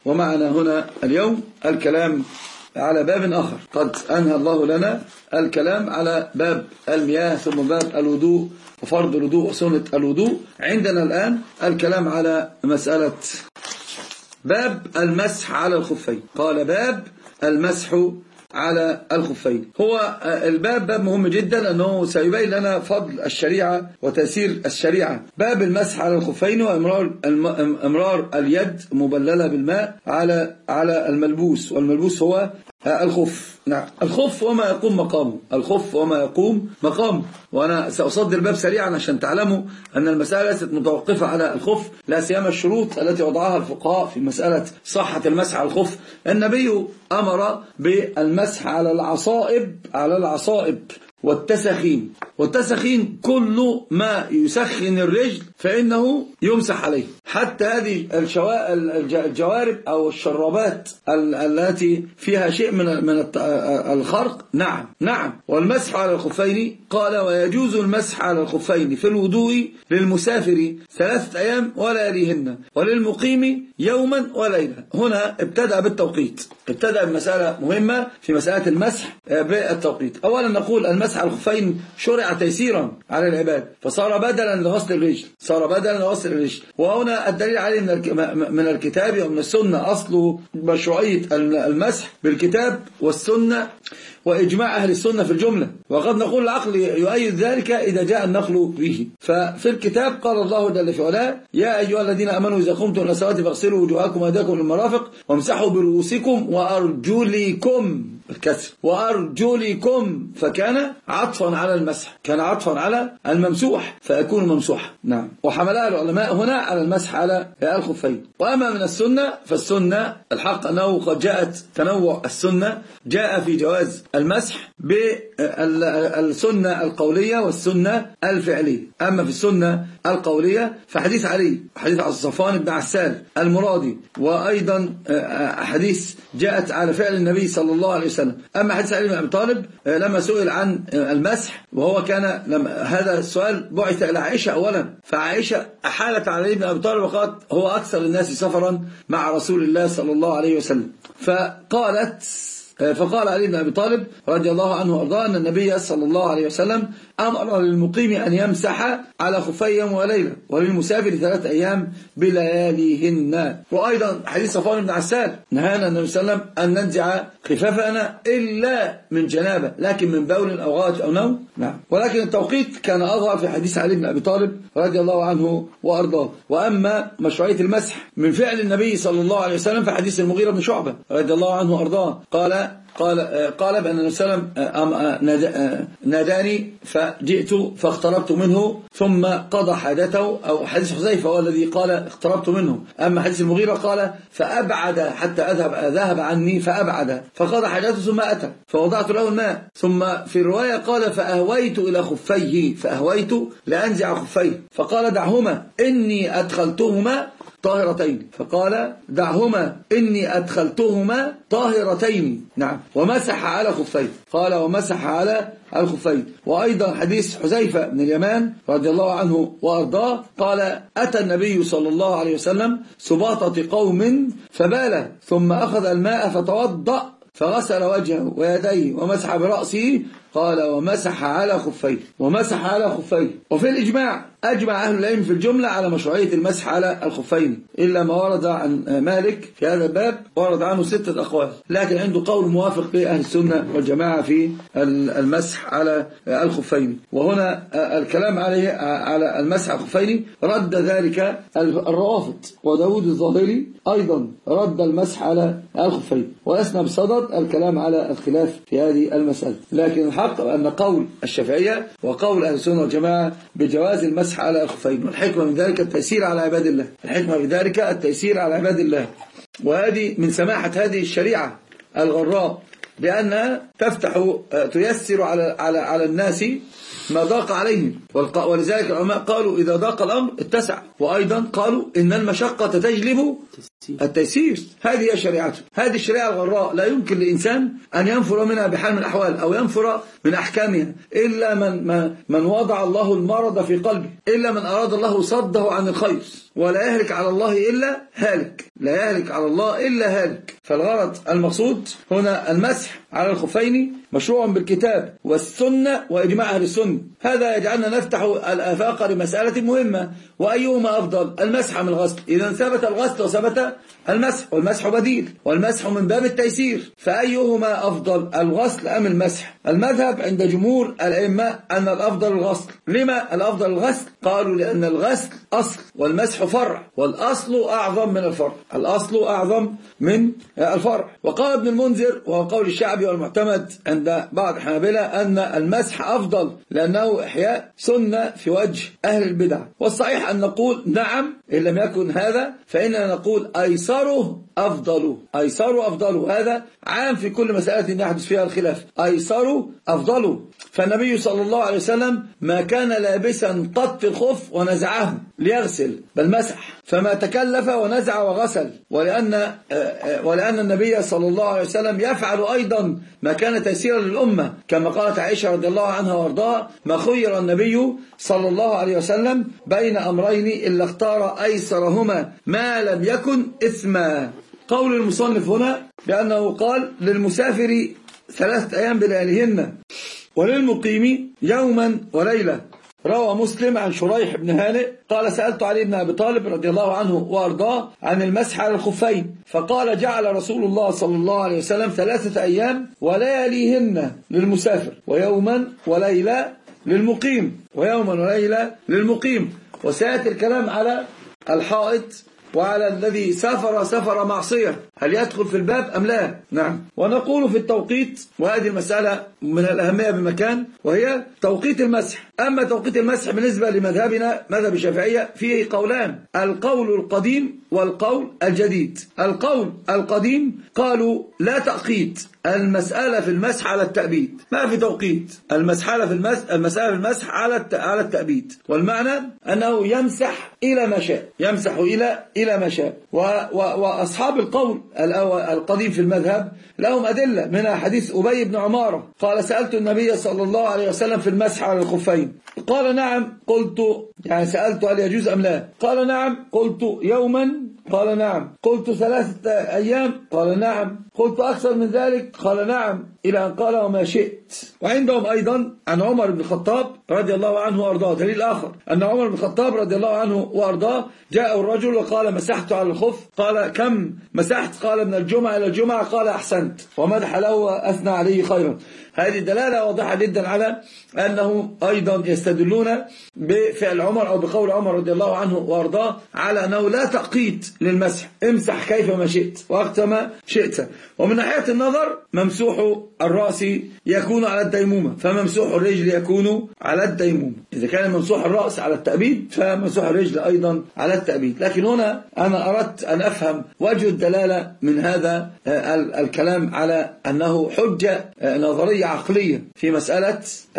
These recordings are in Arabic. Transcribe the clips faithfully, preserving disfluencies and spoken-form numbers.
ومعنا هنا اليوم الكلام على باب آخر. قد أنهى الله لنا الكلام على باب المياه ثم باب الوضوء وفرض الوضوء وسنة الوضوء. عندنا الآن الكلام على مسألة باب المسح على الخفين. قال باب المسح على الخفين. هو الباب باب مهم جدا لأنه سيبين لنا فضل الشريعة وتأثير الشريعة. باب المسح على الخفين وإمرار امرار اليد مبللة بالماء على على الملبوس، والملبوس هو الخف. نعم، الخف وما يقوم مقامه، الخف وما يقوم مقامه. وأنا سأصدر الباب سريعا عشان تعلموا أن المسألة ليست متوقفة على الخف، لا سيما الشروط التي وضعها الفقهاء في مسألة صحة المسح على الخف. النبي أمر بالمسح على العصائب على العصائب والتسخين. والتسخين كل ما يسخن الرجل فإنه يمسح عليه، حتى هذه الجوارب أو الشرابات التي فيها شيء من من الخرق. نعم نعم. والمسح على الخفين قال ويجوز المسح على الخفين في الوضوء للمسافر ثلاثة أيام ولياليهن وللمقيم يوما وليلة. هنا ابتدأ بالتوقيت، ابتدأ بمسألة مهمة في مسألة المسح بالتوقيت. أولا نقول المسح على الخفين شرع تيسيرا على العباد، فصار بدلا لغسل الرجل، صار بدلا لغسل الرجل. وهنا الدليل عليه من الكتاب ومن السنة. أصل مشروعية المسح بالكتاب والسنة وإجماع أهل السنة في الجملة، وقد نقول العقل يؤيد ذلك إذا جاء النقل به. ففي الكتاب قال الله جل في علاه يا أيها الذين آمنوا إذا قمتم إلى الصلاة فاغسلوا وجوهكم وأيديكم للمرافق وامسحوا برؤوسكم وأرجلكم، الكسر وأرجلكم، فكان عطفا على المسح، كان عطفا على الممسوح فيكون ممسوحا. نعم. وحملها العلماء هنا على المسح على الخفين. وأما من السنة فالسنة الحق أنه قد جاءت تنوع السنة، جاء في جواز المسح بالسنة القولية والسنة الفعلية. أما في السنة القولية فحديث علي، حديث عن صفوان بن عسال المرادي، وأيضا حديث جاءت على فعل النبي صلى الله عليه وسلم. أما حديث علي بن أبي طالب لما سئل عن المسح، وهو كان لما هذا السؤال بعث إلى عائشة أولا، فعائشة أحالت على علي بن أبي طالب وقالت هو أكثر الناس سفرا مع رسول الله صلى الله عليه وسلم. فقالت فقال علي بن أبي طالب رضي الله عنه وارضاه أن النبي صلى الله عليه وسلم أمر للمقيم أن يمسح على خفي يوم وليلة وللمسافر ثلاث أيام بلياليهن. وأيضا حديث صفوان بن عسال نهانا النبي صلى الله عليه وسلم أن ننزع خفافنا إلا من جنابة، لكن من بول أو غائط أو نوم. نعم. ولكن التوقيت كان أظهر في حديث علي بن أبي طالب رضي الله عنه وأرضاه. وأما مشروعية المسح من فعل النبي صلى الله عليه وسلم في حديث المغيرة بن شعبة رضي الله عنه وأرضاه قال قال قال بأن النبي صلى الله عليه وسلم ناداني فجئت فاقتربت منه ثم قضى حاجته، أو حديث حذيفة هو الذي قال اقتربت منه. أما حديث المغيرة قال فأبعد حتى أذهب ذهب عني فأبعد فقضى حاجته ثم أتى فوضعت له الماء. ثم في الرواية قال فأهويت إلى خفيه، فأهويت لأنزع خفيه فقال دعهما إني أدخلتهما طاهرتين، فقال دعهما إني أدخلتهما طاهرتين. نعم. ومسح على خفين، قال ومسح على الخفين. وأيضا حديث حذيفة بن اليمان رضي الله عنه وأرضاه قال أتى النبي صلى الله عليه وسلم سباطة قوم فبال ثم أخذ الماء فتوضأ فغسل وجهه ويديه ومسح برأسه، قال ومسح على خفيه ومسح على خفيه. وفي الإجماع أجمع أهل العلم في الجملة على مشروعية المسح على الخفين، إلا ما ورد عن مالك في هذا الباب ورد عنه ستة أقوال، لكن عنده قول موافق لأهل السنة والجماعة في المسح على الخفين. وهنا الكلام عليه على المسح على الخفين رد ذلك الروافض، وداود الظاهري أيضا رد المسح على الخفين، ولسنا بصدد الكلام على الخلاف في هذه المسألة. لكن الحق أن قول الشافعية وقول أهل السنة والجماعة بجواز المسح على الخفين، والحكمة من ذلك التيسير على عباد الله، الحكمة من ذلك التيسير على عباد الله. وهذه من سماحة هذه الشريعة الغراء بأنها تفتح تيسر على على على الناس ما ضاق عليهم. ولذلك العلماء قالوا إذا ضاق الأمر اتسع، وأيضا قالوا إن المشقة تجلب التيسير. هذه هي شريعته، هذه الشريعة الغراء لا يمكن لإنسان أن ينفر منها بحال من الأحوال أو ينفر من أحكامها إلا من, من, من وضع الله المرض في قلبه، إلا من أراد الله صده عن الخير. ولا يهلك على الله إلا هالك، لا يهلك على الله إلا هالك. فالغرض المقصود هنا المسح على الخفين مشروع بالكتاب والسنة وإجماع أهل السنة. هذا يجعلنا نفتح الآفاق لمسألة مهمة، وأيهما أفضل، المسح من الغسل؟ إذا ثبت الغسل وثبت المسح، والمسح بديل، والمسح من باب التيسير، فأيهما أفضل، الغسل أم المسح؟ المذهب عند جمهور الأئمة أن الأفضل الغسل. لما الأفضل الغسل؟ قالوا لأن الغسل أصل والمسح فرع، والأصل أعظم من الفرع، الأصل أعظم من الفرع. وقال ابن المنذر وهو قول الشعبي والمعتمد عند بعض الحنابلة أن المسح أفضل لأنه إحياء سنة في وجه أهل البدع. والصحيح أن نقول نعم، إن لم يكن هذا فإننا نقول أيسره أفضل، أيسره أفضل. هذا عام في كل مسألة يحدث فيها الخلاف، أيسره أفضل. فالنبي صلى الله عليه وسلم ما كان لابسا قط الخف ونزعه ليغسل، بل مسح، فما تكلف ونزع وغسل. ولأن, ولأن النبي صلى الله عليه وسلم يفعل أيضا ما كان تيسيرا للأمة، كما قالت عائشة رضي الله عنها وارضاها: ما خير النبي صلى الله عليه وسلم بين أمرين إلا اختار أيسرهما ما لم يكن إثما. قول المصنف هنا بأنه قال للمسافر ثلاثة أيام بلياليهن وللمقيم يوما وليلة. روى مسلم عن شريح بن هانئ قال: سألت علي بن أبي طالب رضي الله عنه وأرضاه عن المسح على الخفين، فقال: جعل رسول الله صلى الله عليه وسلم ثلاثة أيام ولياليهن للمسافر، ويوما وليلة للمقيم، ويوما وليلة للمقيم. وسيأتي الكلام على الحائط وعلى الذي سافر سفر معصية، هل يدخل في الباب أم لا؟ نعم. ونقول في التوقيت، وهذه المسألة من الأهمية بمكان، وهي توقيت المسح. أما توقيت المسح بالنسبة لمذهبنا مذهب الشافعية فيه قولان: القول القديم والقول الجديد. القول القديم قالوا لا تأقيت، المسألة في المسح على التأبيد، ما في توقيت، المسألة في المسح المسألة في المسح على على التأبيد، والمعنى أنه يمسح إلى ما شاء، يمسح إلى إلى ما شاء. وأصحاب القول القديم في المذهب لهم أدلة، منها حديث أبي بن عمارة قال: سألت النبي صلى الله عليه وسلم في المسح على الخفين، قال: نعم. قلت يعني سألت هل يجوز أم لا؟ قال: نعم. قلت: يوما؟ قال: نعم. قلت: ثلاثة أيام؟ قال: نعم. قلت: أكثر من ذلك؟ قال: نعم، إلى أن قال: وما شئت. وعندهم أيضا عن عمر بن الخطاب رضي الله عنه وأرضاه دليل آخر، أن عمر بن الخطاب رضي الله عنه وأرضاه جاء الرجل وقال: مسحت على الخف. قال: كم مسحت؟ قال: من الجمعة إلى الجمعة. قال: أحسنت، ومدح له وأثنى عليه خيرا. هذه دلالة واضحة جدا على أنه أيضا يستدلون بفعل عمر أو بقول عمر رضي الله عنه وأرضاه على أنه لا تأقيت للمسح، امسح كيفما شئت وقت ما شئت. ومن ناحية النظر ممسوح الرأس يكون على الديمومة، فممسوح الرجل يكون على الديمومة. إذا كان ممسوح الرأس على التأبيد فممسوح الرجل أيضا على التأبيد. لكن هنا أنا أردت أن أفهم وجه الدلالة من هذا الكلام على أنه حجة نظرية عقلية في مسألة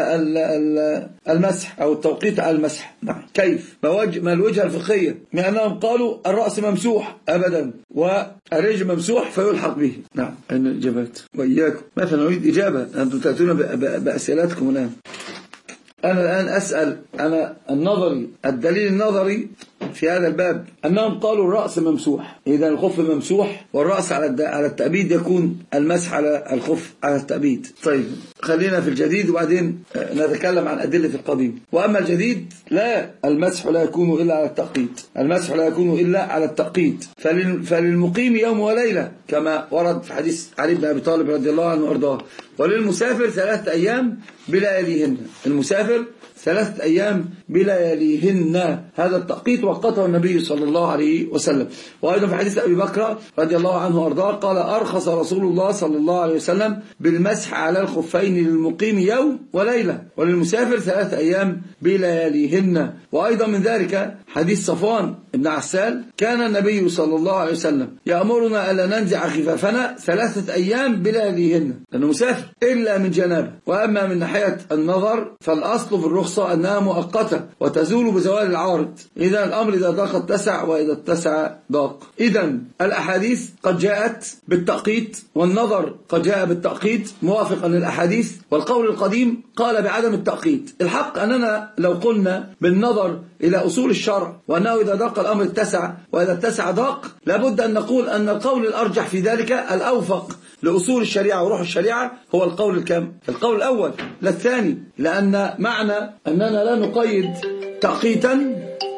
المسح أو التوقيت على المسح. نعم. كيف؟ ما الوجهة الفقهية من أنهم قالوا الرأس ممسوح أبدا والرجل ممسوح فيلحق به؟ نعم. أين الإجابات؟ وإياكم مثلا نريد إجابة، أنتم تأتون بأسئلتكم الآن. أنا الآن أسأل، أنا النظري الدليل النظري في هذا الباب أنهم قالوا الرأس ممسوح، إذا الخف ممسوح والرأس على على التأبيد، يكون المسح على الخف على التأبيد. طيب خلينا في الجديد وبعدين نتكلم عن أدلة القديم. وأما الجديد لا، المسح لا يكون إلا على التأقيت، المسح لا يكون إلا على التأقيت. فللمقيم يوم وليلة كما ورد في حديث علي بن أبي طالب رضي الله عنه وأرضاه، وللمسافر ثلاثة أيام بلياليهن، المسافر ثلاثة أيام بلياليهن. هذا التأقيت وقته النبي صلى الله عليه وسلم. وأيضا في حديث أبي بكر رضي الله عنه وأرضاه قال: أرخص رسول الله صلى الله عليه وسلم بالمسح على الخفين للمقيم يوم وليلة، وللمسافر ثلاثة أيام بلياليهن. وأيضا من ذلك حديث صفوان بن عسال: كان النبي صلى الله عليه وسلم يأمرنا ألا ننزع خفافنا ثلاثة أيام بلياليهن، لأنه مسافر. إلا من جنابه. وأما من ناحية النظر فالأصل في الرخصة أنها مؤقتة وتزول بزوال العارض. إذا الأمر إذا ضاق اتسع وإذا اتسع ضاق. إذا الأحاديث قد جاءت بالتأقيت والنظر قد جاء بالتأقيت موافقا للأحاديث، والقول القديم قال بعدم التأقيت. الحق أننا لو قلنا بالنظر إلى أصول الشرع وأنه إذا ضاق الأمر اتسع وإذا اتسع ضاق، لابد أن نقول أن القول الأرجح في ذلك الأوفق لأصول الشريعة وروح الشريعة هو القول الكم؟ القول الأول لا الثاني، لأن معنى أننا لا نقيد تأقيتا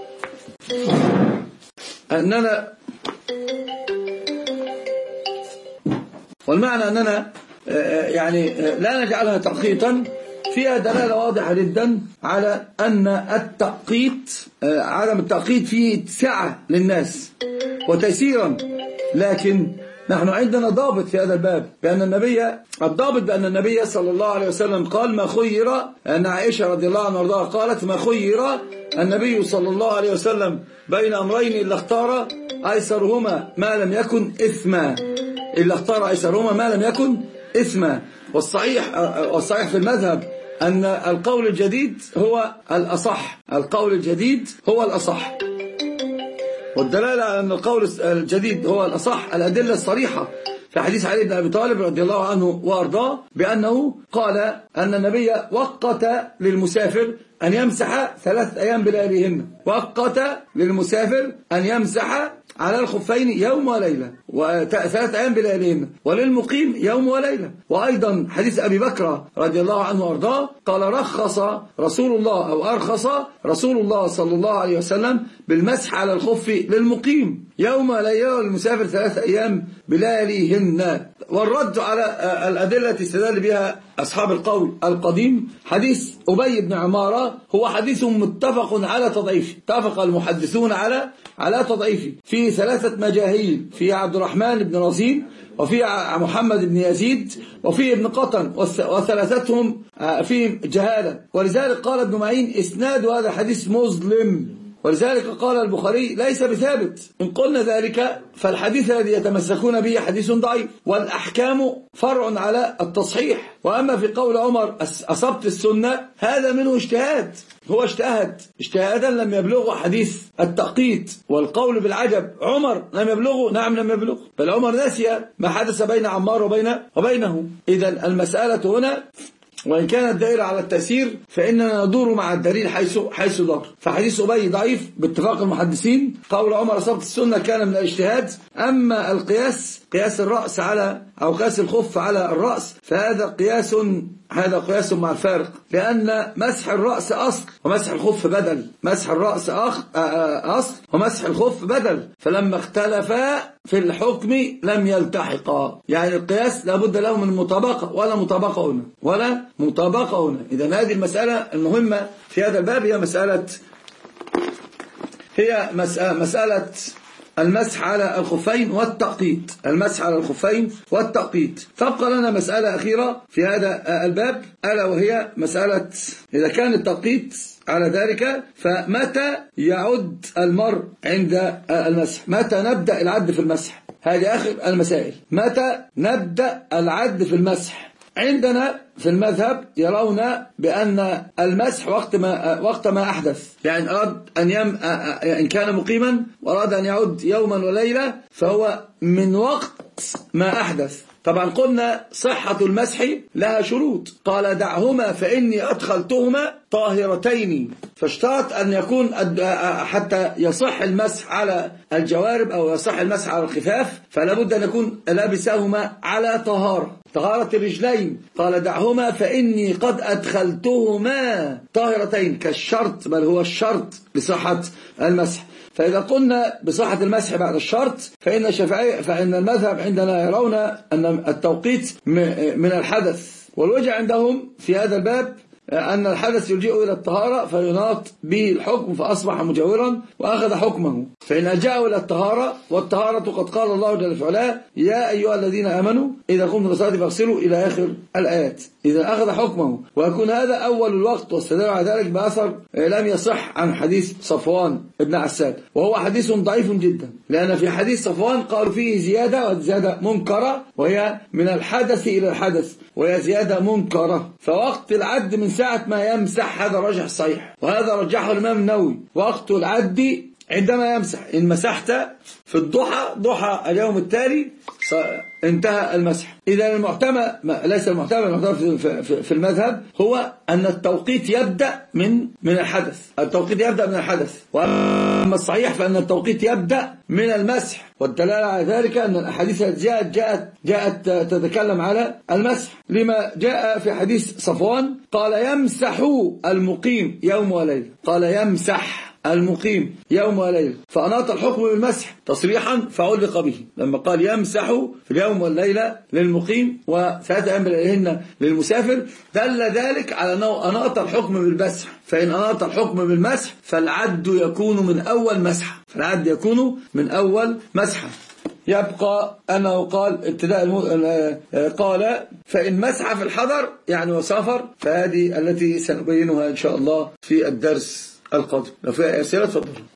أننا والمعنى أننا يعني لا نجعلها تأقيتا فيها دلالة واضحة جدا على أن التأقيت عدم التأقيت فيه سعة للناس وتيسيرا، لكن نحن عندنا ضابط في هذا الباب بأن النبي الضابط بأن النبي صلى الله عليه وسلم قال ما خير، أن عائشة رضي الله عنها وارضاها قالت ما خير النبي صلى الله عليه وسلم بين أمرين إلا اختار أيسرهما ما لم يكن إثما، إلا اختار أيسرهما ما لم يكن إثما. والصحيح والصحيح في المذهب أن القول الجديد هو الأصح، القول الجديد هو الأصح. والدلالة على أن القول الجديد هو الأصح الأدلة الصريحة في حديث علي بن أبي طالب رضي الله عنه وأرضاه بأنه قال أن النبي وقت للمسافر أن يمسح ثلاث أيام بلياليهن، وقت للمسافر أن يمسح على الخفين يوم وليلة وثلاث أيام بلياليهن، وللمقيم يوم وليلة. وأيضا حديث أبي بكر رضي الله عنه وأرضاه قال رخص رسول الله أو أرخص رسول الله صلى الله عليه وسلم بالمسح على الخف للمقيم يوم وليلة والمسافر ثلاث أيام بلياليهن. والرد على الأدلة التي استدل بها أصحاب القول القديم حديث أبي بن عمارة هو حديث متفق على تضعيفه، اتفق المحدثون على على تضعيفه في ثلاثة مجاهيل، في عبد الرحمن بن رزين وفي محمد بن يزيد وفي ابن قطن، وثلاثتهم في جهالة. ولذلك قال ابن معين إسناد هذا الحديث مظلم، ولذلك قال البخاري ليس بثابت. إن قلنا ذلك فالحديث الذي يتمسكون به حديث ضعيف، والأحكام فرع على التصحيح. وأما في قول عمر أصبت السنة هذا منه اجتهاد، هو اجتهد اجتهادا لم يبلغه حديث التأقيت. والقول بالعجب عمر لم يبلغه، نعم لم يبلغه، بل عمر نسي ما حدث بين عمار وبين وبينه. إذن المسألة هنا وإن كانت دائرة على التأثير فإننا ندور مع الدليل حيث حيث دار. فحديث أبي ضعيف باتفاق المحدثين، قول عمر أصابت السنة كان من الاجتهاد. أما القياس قياس الرأس على أو قياس الخف على الرأس فهذا قياس هذا قياس مع الفارق، لأن مسح الرأس أصل ومسح الخف بدل، مسح الرأس أصل ومسح الخف بدل، فلما اختلفا في الحكم لم يلتحقا. يعني القياس لابد له من مطابقة ولا مطابقة هنا ولا مطابقة هنا. إذن هذه المسألة المهمة في هذا الباب هي مسألة هي مسألة المسح على الخفين والتأقيت، المسح على الخفين والتأقيت. تبقى لنا مسألة أخيرة في هذا الباب ألا وهي مسألة إذا كان التأقيت على ذلك فمتى يعد المرء عند المسح، متى نبدأ العد في المسح؟ هذه آخر المسائل، متى نبدأ العد في المسح؟ عندنا في المذهب يرون بأن المسح وقت ما وقت ما أحدث، يعني أراد أن يم إن كان مقيما وأراد أن يعد يوما وليلة فهو من وقت ما أحدث. طبعا قلنا صحة المسح لها شروط، قال دعهما فإني أدخلتهما طاهرتين، فاشترط أن يكون حتى يصح المسح على الجوارب أو يصح المسح على الخفاف فلا بد أن يكون لابسهما على طهارة، طهارة الرجلين. قال دعهما فإني قد أدخلتهما طاهرتين كالشرط، بل هو الشرط لصحة المسح. فإذا قلنا بصحة المسح بعد الشرط فإن الشافعية فإن المذهب عندنا يرون أن التوقيت من الحدث، والوجه عندهم في هذا الباب أن الحدث يلجئ إلى الطهارة فيناط به الحكم فأصبح مجاورا وأخذ حكمه. فإن ألجأه إلى الطهارة، والطهارة قد قال الله جل في علاه يا أيها الذين آمنوا إذا قمتم إلى الصلاة فاغسلوا إلى آخر الآيات، إذا أخذ حكمه. ويكون هذا أول الوقت، واستدل على ذلك بأثر لم يصح عن حديث صفوان بن عسال، وهو حديث ضعيف جدا، لأن في حديث صفوان قالوا فيه زيادة، وزيادة منكرة، وهي من الحدث إلى الحدث، وهي زيادة منكرة. فوقت العد من ساعة ما يمسح، هذا راجح صحيح، وهذا رجحه الإمام النووي. وقت العد عندما يمسح، إن مسحت في الضحى ضحى اليوم التالي انتهى المسح. إذا المعتمد ليس المعتمد المعتمد في المذهب هو أن التوقيت يبدأ من من الحدث، التوقيت يبدأ من الحدث. وأما الصحيح فأن التوقيت يبدأ من المسح، والدلالة على ذلك أن الأحاديث جاءت جاءت جاءت تتكلم على المسح، لما جاء في حديث صفوان قال يمسح المقيم يوم وليلة، قال يمسح المقيم يوم وليلة، فأناط الحكم بالمسح تصريحا فعلق به لما قال يمسح في اليوم والليلة للمقيم وثلاثة أيام بلياليهن للمسافر، دل ذلك على أنه أناط الحكم بالمسح. فإن أناط الحكم بالمسح فالعد يكون من أول مسحة، فالعد يكون من أول مسحة. يبقى أنه قال ابتداء المو... قال فإن مسح في الحضر يعني وسافر، فهذه التي سنبينها إن شاء الله في الدرس القادم. لو فيها أسئلة تفضل.